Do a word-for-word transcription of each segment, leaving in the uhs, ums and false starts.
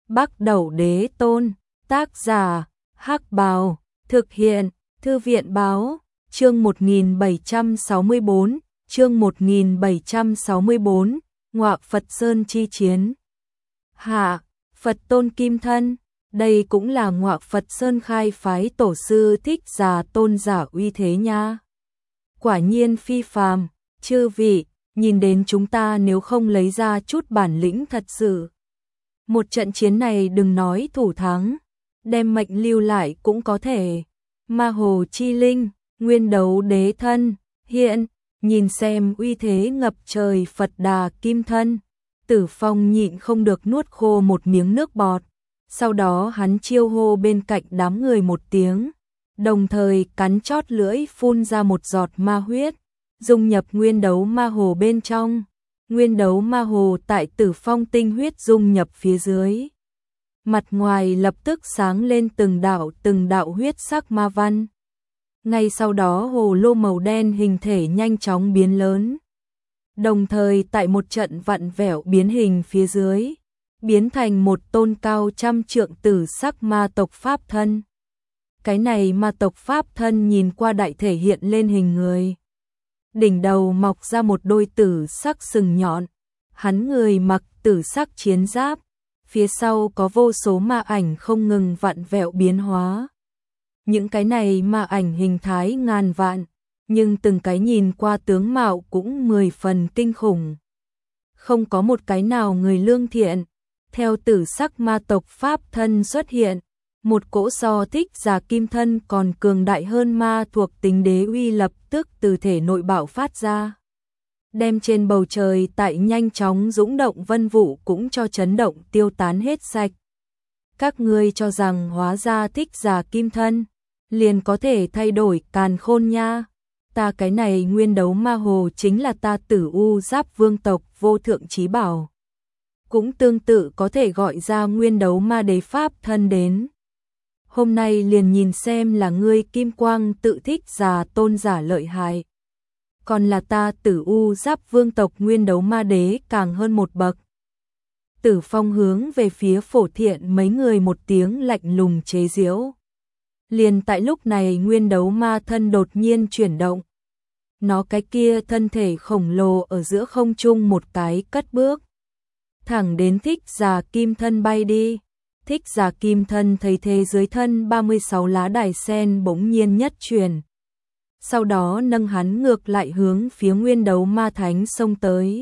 Bắc Đẩu Đế Tôn, tác giả, Hắc Bào, thực hiện, Thư viện Báo, chương một nghìn bảy trăm sáu mươi bốn, chương một nghìn bảy trăm sáu mươi bốn, Ngọa Phật Sơn chi chiến. Hạ, Phật Tôn Kim Thân, đây cũng là Ngọa Phật Sơn khai phái tổ sư Thích Giả tôn giả uy thế nha. Quả nhiên phi phàm, chư vị, nhìn đến chúng ta nếu không lấy ra chút bản lĩnh thật sự. Một trận chiến này đừng nói thủ thắng, đem mệnh lưu lại cũng có thể. Ma Hồ Chi Linh, Nguyên Đấu Đế Thân, hiện, nhìn xem uy thế ngập trời Phật Đà Kim Thân. Tử Phong nhịn không được nuốt khô một miếng nước bọt, sau đó hắn chiêu hô bên cạnh đám người một tiếng, đồng thời cắn chót lưỡi phun ra một giọt ma huyết, dung nhập Nguyên Đấu Ma Hồ bên trong. Nguyên Đấu Ma Hồ tại Tử Phong tinh huyết dung nhập phía dưới. Mặt ngoài lập tức sáng lên từng đạo từng đạo huyết sắc ma văn. Ngay sau đó hồ lô màu đen hình thể nhanh chóng biến lớn. Đồng thời tại một trận vặn vẹo biến hình phía dưới, biến thành một tôn cao trăm trượng tử sắc ma tộc pháp thân. Cái này ma tộc pháp thân nhìn qua đại thể hiện lên hình người. Đỉnh đầu mọc ra một đôi tử sắc sừng nhọn, hắn người mặc tử sắc chiến giáp, phía sau có vô số ma ảnh không ngừng vặn vẹo biến hóa. Những cái này ma ảnh hình thái ngàn vạn, nhưng từng cái nhìn qua tướng mạo cũng mười phần kinh khủng. Không có một cái nào người lương thiện. Theo tử sắc ma tộc pháp thân xuất hiện, một cỗ so Thích Giả Kim Thân còn cường đại hơn ma thuộc tính đế uy lập tức từ thể nội bạo phát ra. Đem trên bầu trời tại nhanh chóng dũng động vân vụ cũng cho chấn động tiêu tán hết sạch. Các ngươi cho rằng hóa ra Thích Giả Kim Thân liền có thể thay đổi càn khôn nha. Ta cái này Nguyên Đấu Ma Hồ chính là ta Tử U Giáp vương tộc vô thượng chí bảo. Cũng tương tự có thể gọi ra Nguyên Đấu Ma Đế pháp thân đến. Hôm nay liền nhìn xem là ngươi Kim Quang tự Thích Giả tôn giả lợi hại, còn là ta Tử U Giáp vương tộc Nguyên Đấu Ma Đế càng hơn một bậc. Tử Phong hướng về phía Phổ Thiện mấy người một tiếng lạnh lùng chế giễu. Liền tại lúc này Nguyên Đấu Ma thân đột nhiên chuyển động. Nó cái kia thân thể khổng lồ ở giữa không trung một cái cất bước, thẳng đến Thích Giả Kim Thân bay đi. Thích Giả Kim Thân thấy thế dưới thân ba mươi sáu lá đài sen bỗng nhiên nhất chuyển. Sau đó nâng hắn ngược lại hướng phía Nguyên Đấu Ma Thánh xông tới.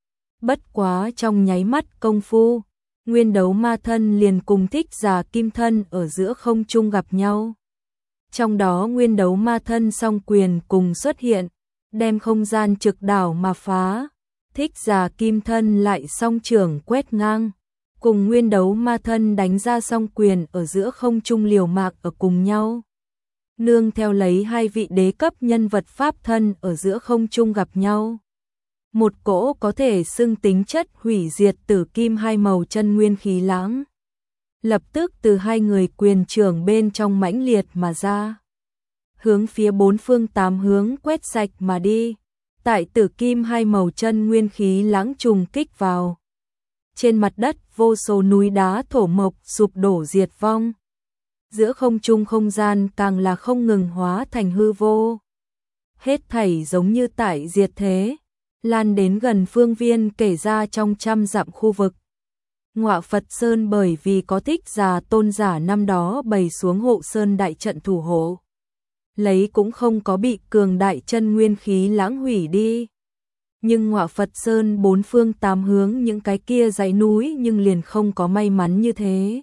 Bất quá trong nháy mắt công phu, Nguyên Đấu Ma Thân liền cùng Thích Giả Kim Thân ở giữa không trung gặp nhau. Trong đó Nguyên Đấu Ma Thân song quyền cùng xuất hiện, đem không gian trực đảo mà phá. Thích Giả Kim Thân lại song trưởng quét ngang, cùng Nguyên Đấu Ma Thân đánh ra song quyền ở giữa không trung liều mạng ở cùng nhau. Nương theo lấy hai vị đế cấp nhân vật pháp thân ở giữa không trung gặp nhau. Một cỗ có thể xưng tính chất hủy diệt tử kim hai màu chân nguyên khí lãng lập tức từ hai người quyền trưởng bên trong mãnh liệt mà ra, hướng phía bốn phương tám hướng quét sạch mà đi. Tại tử kim hai màu chân nguyên khí lãng trùng kích vào, trên mặt đất vô số núi đá thổ mộc sụp đổ diệt vong. Giữa không trung không gian càng là không ngừng hóa thành hư vô. Hết thảy giống như tại diệt thế, lan đến gần phương viên kể ra trong trăm dặm khu vực. Ngọa Phật Sơn bởi vì có Thích Giả tôn giả năm đó bày xuống hộ sơn đại trận thủ hộ, lấy cũng không có bị cường đại chân nguyên khí lãng hủy đi. Nhưng Ngọa Phật Sơn bốn phương tám hướng những cái kia dãy núi nhưng liền không có may mắn như thế.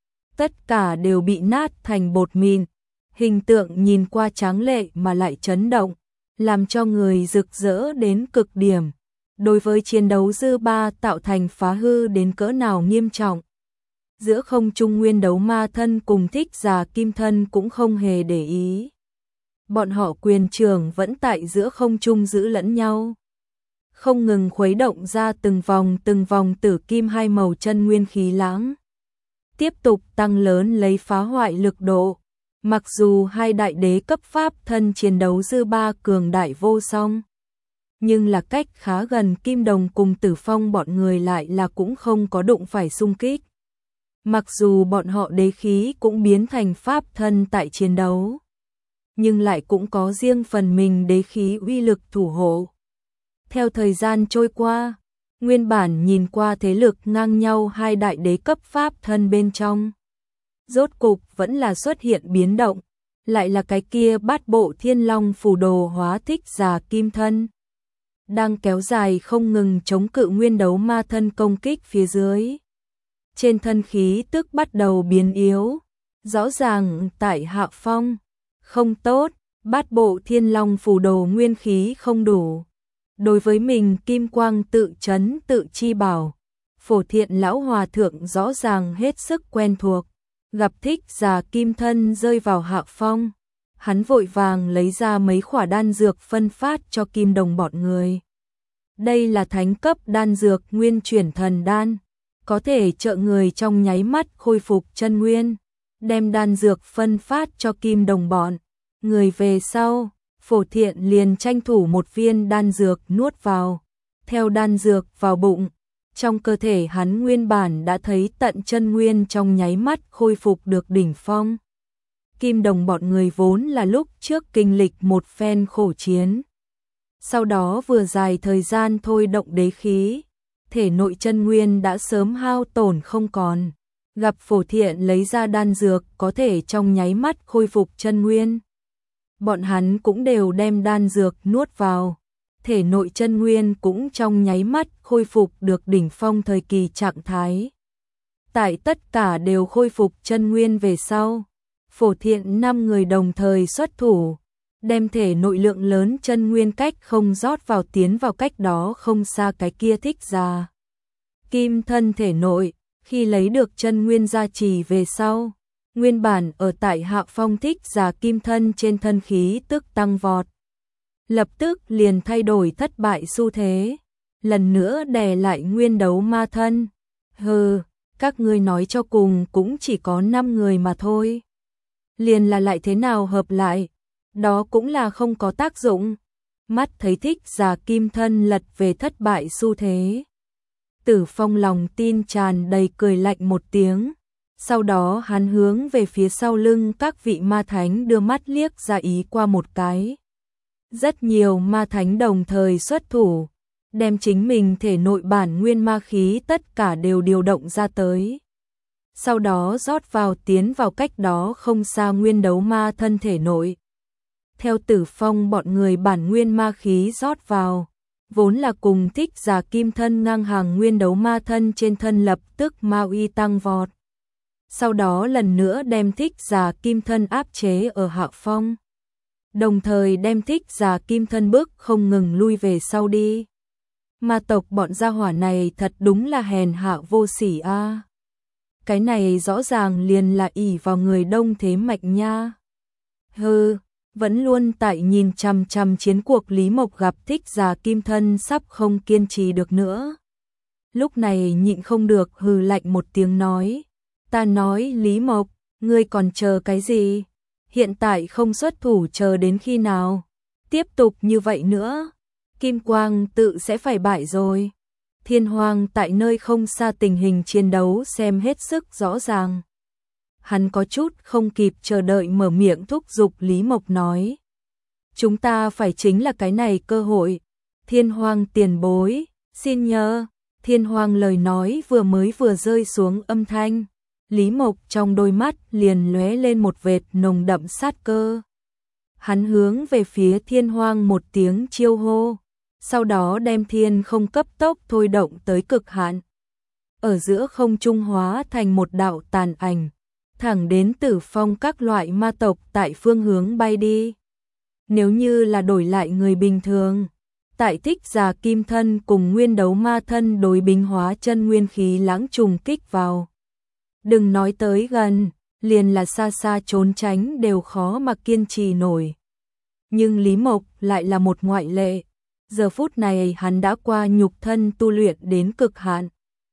Tất cả đều bị nát thành bột mịn, hình tượng nhìn qua tráng lệ mà lại chấn động, làm cho người rực rỡ đến cực điểm. Đối với chiến đấu dư ba tạo thành phá hư đến cỡ nào nghiêm trọng. Giữa không trung Nguyên Đấu Ma Thân cùng Thích Giả Kim Thân cũng không hề để ý. Bọn họ quyền trưởng vẫn tại giữa không trung giữ lẫn nhau, không ngừng khuấy động ra từng vòng từng vòng tử kim hai màu chân nguyên khí lãng, tiếp tục tăng lớn lấy phá hoại lực độ. Mặc dù hai đại đế cấp pháp thân chiến đấu dư ba cường đại vô song, nhưng là cách khá gần Kim Đồng cùng Tử Phong bọn người lại là cũng không có đụng phải xung kích. Mặc dù bọn họ đế khí cũng biến thành pháp thân tại chiến đấu, nhưng lại cũng có riêng phần mình đế khí uy lực thủ hộ. Theo thời gian trôi qua, nguyên bản nhìn qua thế lực ngang nhau hai đại đế cấp pháp thân bên trong, rốt cục vẫn là xuất hiện biến động, lại là cái kia bát bộ thiên long phù đồ hóa thích giả kim thân. Đang kéo dài không ngừng chống cự nguyên đấu ma thân công kích phía dưới. Trên thân khí tức bắt đầu biến yếu, rõ ràng tại hạ phong, không tốt, bát bộ thiên long phù đồ nguyên khí không đủ. Đối với mình kim quang tự chấn tự chi bảo, Phổ Thiện lão hòa thượng rõ ràng hết sức quen thuộc, gặp thích giả kim thân rơi vào hạ phong, hắn vội vàng lấy ra mấy khỏa đan dược phân phát cho Kim Đồng bọn người. Đây là thánh cấp đan dược nguyên chuyển thần đan, có thể trợ người trong nháy mắt khôi phục chân nguyên, đem đan dược phân phát cho Kim Đồng bọn người về sau. Phổ Thiện liền tranh thủ một viên đan dược nuốt vào, theo đan dược vào bụng, trong cơ thể hắn nguyên bản đã thấy tận chân nguyên trong nháy mắt khôi phục được đỉnh phong. Kim Đồng bọn người vốn là lúc trước kinh lịch một phen khổ chiến, sau đó vừa dài thời gian thôi động đế khí, thể nội chân nguyên đã sớm hao tổn không còn, gặp Phổ Thiện lấy ra đan dược có thể trong nháy mắt khôi phục chân nguyên. Bọn hắn cũng đều đem đan dược nuốt vào, thể nội chân nguyên cũng trong nháy mắt khôi phục được đỉnh phong thời kỳ trạng thái. Tại tất cả đều khôi phục chân nguyên về sau, Phổ Thiện năm người đồng thời xuất thủ, đem thể nội lượng lớn chân nguyên cách không rót vào tiến vào cách đó không xa cái kia thích giả kim thân thể nội, khi lấy được chân nguyên gia trì về sau. Nguyên bản ở tại hạ phong thích giả kim thân trên thân khí tức tăng vọt. Lập tức liền thay đổi thất bại xu thế. Lần nữa đè lại nguyên đấu ma thân. Hừ, các ngươi nói cho cùng cũng chỉ có năm người mà thôi. Liền là lại thế nào hợp lại, đó cũng là không có tác dụng. Mắt thấy thích giả kim thân lật về thất bại xu thế. Tử Phong lòng tin tràn đầy cười lạnh một tiếng. Sau đó hắn hướng về phía sau lưng các vị ma thánh đưa mắt liếc ra ý qua một cái. Rất nhiều ma thánh đồng thời xuất thủ, đem chính mình thể nội bản nguyên ma khí tất cả đều điều động ra tới. Sau đó rót vào tiến vào cách đó không xa nguyên đấu ma thân thể nội. Theo Tử Phong bọn người bản nguyên ma khí rót vào, vốn là cùng thích giả kim thân ngang hàng nguyên đấu ma thân trên thân lập tức ma uy tăng vọt. Sau đó lần nữa đem thích giả kim thân áp chế ở hạ phong. Đồng thời đem thích giả kim thân bước không ngừng lui về sau đi. Ma tộc bọn gia hỏa này thật đúng là hèn hạ vô sỉ a. À. Cái này rõ ràng liền là ỷ vào người đông thế mạnh nha. Hừ, vẫn luôn tại nhìn chằm chằm chiến cuộc Lý Mộc gặp thích giả kim thân sắp không kiên trì được nữa. Lúc này nhịn không được hừ lạnh một tiếng nói. Ta nói Lý Mộc, ngươi còn chờ cái gì? Hiện tại không xuất thủ chờ đến khi nào? Tiếp tục như vậy nữa, Kim Quang tự sẽ phải bại rồi. Thiên Hoàng tại nơi không xa tình hình chiến đấu xem hết sức rõ ràng. Hắn có chút không kịp chờ đợi mở miệng thúc giục Lý Mộc nói. Chúng ta phải chính là cái này cơ hội. Thiên Hoàng tiền bối, xin nhờ. Thiên Hoàng lời nói vừa mới vừa rơi xuống âm thanh. Lý Mộc trong đôi mắt liền lóe lên một vệt nồng đậm sát cơ. Hắn hướng về phía Thiên Hoang một tiếng chiêu hô, sau đó đem thiên không cấp tốc thôi động tới cực hạn. Ở giữa không trung hóa thành một đạo tàn ảnh, thẳng đến Tử Phong các loại ma tộc tại phương hướng bay đi. Nếu như là đổi lại người bình thường, tại thích giả kim thân cùng nguyên đấu ma thân đối binh hóa chân nguyên khí lãng trùng kích vào. Đừng nói tới gần, liền là xa xa trốn tránh đều khó mà kiên trì nổi. Nhưng Lý Mộc lại là một ngoại lệ. Giờ phút này hắn đã qua nhục thân tu luyện đến cực hạn.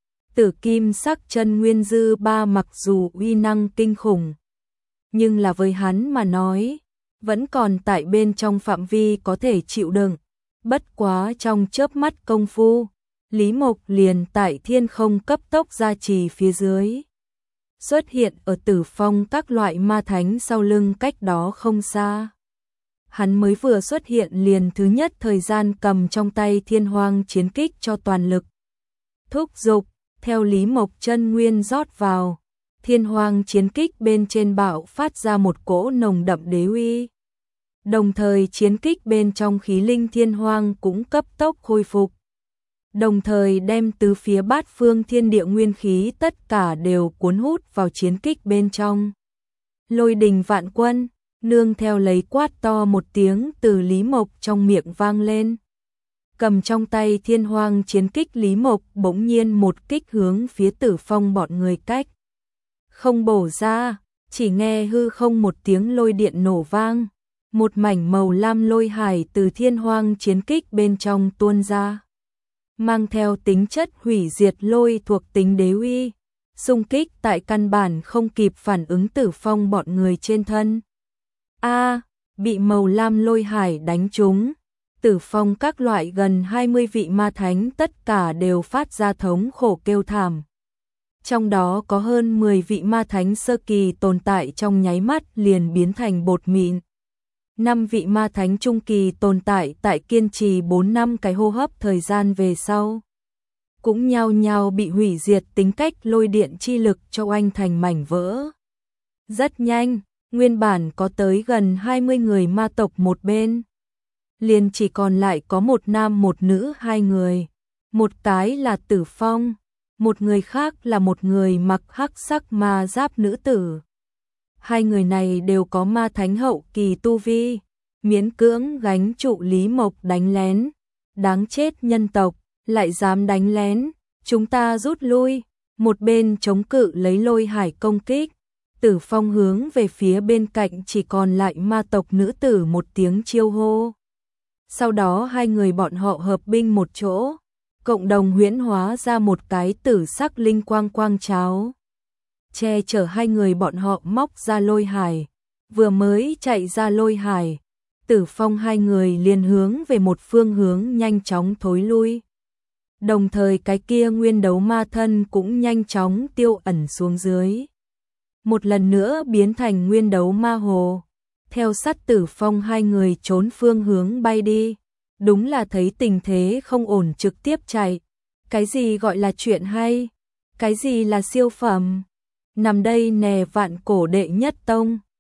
Tử kim sắc chân nguyên dư ba mặc dù uy năng kinh khủng, nhưng là với hắn mà nói, vẫn còn tại bên trong phạm vi có thể chịu đựng. Bất quá trong chớp mắt công phu, Lý Mộc liền tại thiên không cấp tốc gia trì phía dưới. xuất hiện ở Tử Phong các loại ma thánh sau lưng cách đó không xa. Hắn mới vừa xuất hiện liền thứ nhất thời gian cầm trong tay Thiên Hoang chiến kích cho toàn lực thúc giục, theo Lý Mộc chân nguyên rót vào, Thiên Hoang chiến kích bên trên bạo phát ra một cỗ nồng đậm đế uy. Đồng thời chiến kích bên trong khí linh Thiên Hoang cũng cấp tốc khôi phục. Đồng thời đem từ phía bát phương thiên địa nguyên khí tất cả đều cuốn hút vào chiến kích bên trong. Lôi đình vạn quân, nương theo lấy quát to một tiếng từ Lý Mộc trong miệng vang lên. Cầm trong tay Thiên Hoang chiến kích Lý Mộc bỗng nhiên một kích hướng phía Tử Phong bọn người cách. Không bổ ra, chỉ nghe hư không một tiếng lôi điện nổ vang. Một mảnh màu lam lôi hải từ Thiên Hoang chiến kích bên trong tuôn ra. Mang theo tính chất hủy diệt lôi thuộc tính đế uy, xung kích tại căn bản không kịp phản ứng Tử Phong bọn người trên thân. A, bị màu lam lôi hải đánh trúng, Tử Phong các loại gần hai mươi vị ma thánh tất cả đều phát ra thống khổ kêu thảm. Trong đó có hơn mười vị ma thánh sơ kỳ tồn tại trong nháy mắt liền biến thành bột mịn. Năm vị ma thánh trung kỳ tồn tại tại kiên trì bốn năm cái hô hấp thời gian về sau. Cũng nhao nhao bị hủy diệt tính cách lôi điện chi lực cho oanh thành mảnh vỡ. Rất nhanh, nguyên bản có tới gần hai mươi người ma tộc một bên. Liền chỉ còn lại có một nam một nữ hai người. Một cái là Tử Phong, một người khác là một người mặc hắc sắc ma giáp nữ tử. Hai người này đều có ma thánh hậu kỳ tu vi, miễn cưỡng gánh trụ Lý Mộc đánh lén. Đáng chết nhân tộc, lại dám đánh lén, chúng ta rút lui. Một bên chống cự lấy lôi hải công kích, Tử Phong hướng về phía bên cạnh chỉ còn lại ma tộc nữ tử một tiếng chiêu hô. Sau đó hai người bọn họ hợp binh một chỗ, cộng đồng huyễn hóa ra một cái tử sắc linh quang quang cháo. Che chở hai người bọn họ móc ra lôi hải, vừa mới chạy ra lôi hải, Tử Phong hai người liền hướng về một phương hướng nhanh chóng thối lui. Đồng thời cái kia nguyên đấu ma thân cũng nhanh chóng tiêu ẩn xuống dưới. Một lần nữa biến thành nguyên đấu ma hồ, theo sát Tử Phong hai người trốn phương hướng bay đi. Đúng là thấy tình thế không ổn trực tiếp chạy. Cái gì gọi là chuyện hay? Cái gì là siêu phẩm? Nằm đây nè vạn cổ đệ nhất tông.